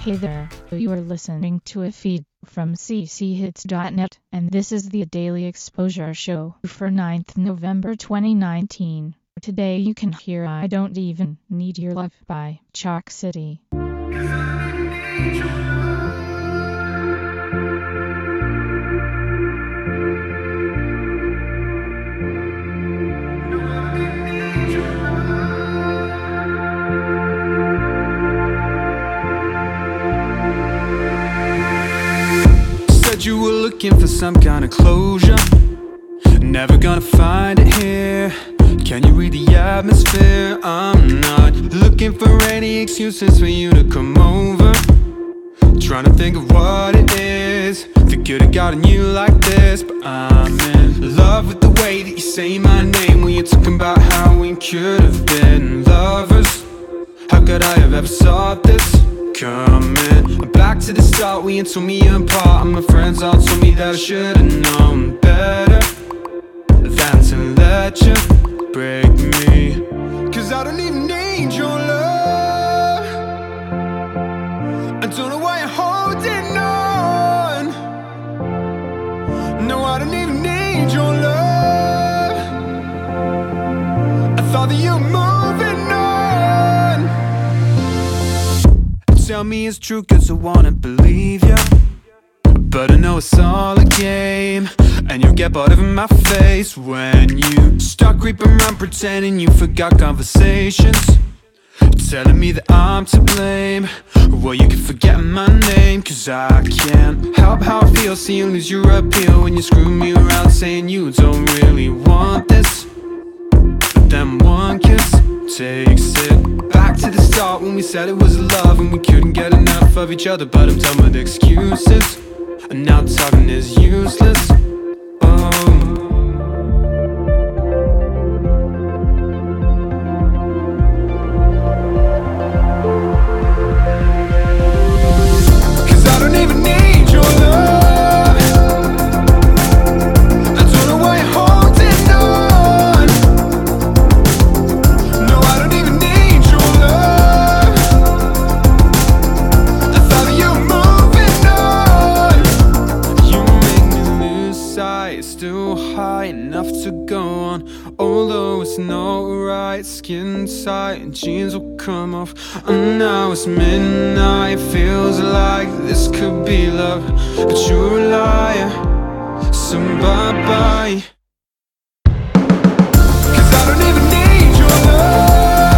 Hey there, you are listening to a feed from cchits.net, and this is the Daily Exposure Show for 9th November 2019. Today you can hear I Don't Even Need Your Love by Chalk City. You were looking for some kind of closure, never gonna find it here. Can you read the atmosphere? I'm not looking for any excuses for you to come over. Trying to think of what it is that could have gotten you like this. But I'm in love with the way that you say my name when you're talking about how we could have been lovers. How could I have ever thought this coming? I'm back to the start, we ain't told me apart, and my friends all told me that I should've known better than to let you break me. Cause I don't even need your love. I don't know why you're holding on. No, I don't even need your love. I thought that you were moving on. Tell me it's true cause I wanna believe ya, but I know it's all a game, and you get bored of my face when you start creeping around pretending you forgot conversations, telling me that I'm to blame. Well, you can forget my name, cause I can't help how I feel seeing you lose your appeal when you screw me around saying you don't really want this. But then one kiss takes it back to the start when we said it was love and we couldn't get enough of each other. But I'm done with excuses, and now talking is useless. Still high enough to go on, although it's not right. Skin tight and jeans will come off, and now it's midnight. Feels like this could be love, but you're a liar, so bye-bye. Cause I don't even need your love.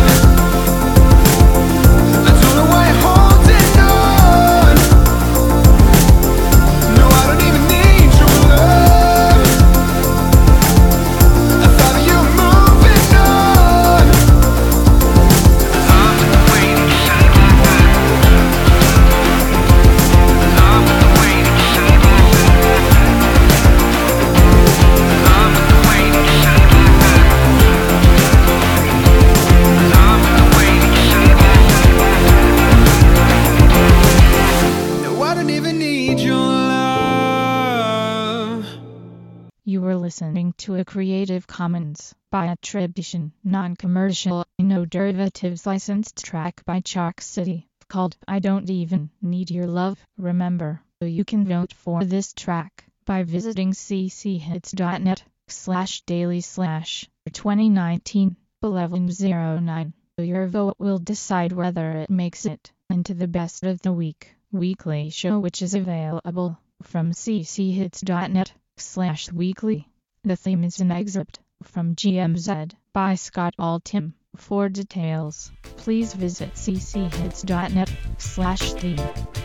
You were listening to a Creative Commons by attribution, non-commercial, no derivatives licensed track by Chalk City, called I Don't Even Need Your Love. Remember, you can vote for this track by visiting cchits.net/daily/2019-1109. Your vote will decide whether it makes it into the Best of the Week weekly show, which is available from cchits.net/weekly. The theme is an excerpt from GMZ by Scott Altham. For details, please visit cchits.net/theme.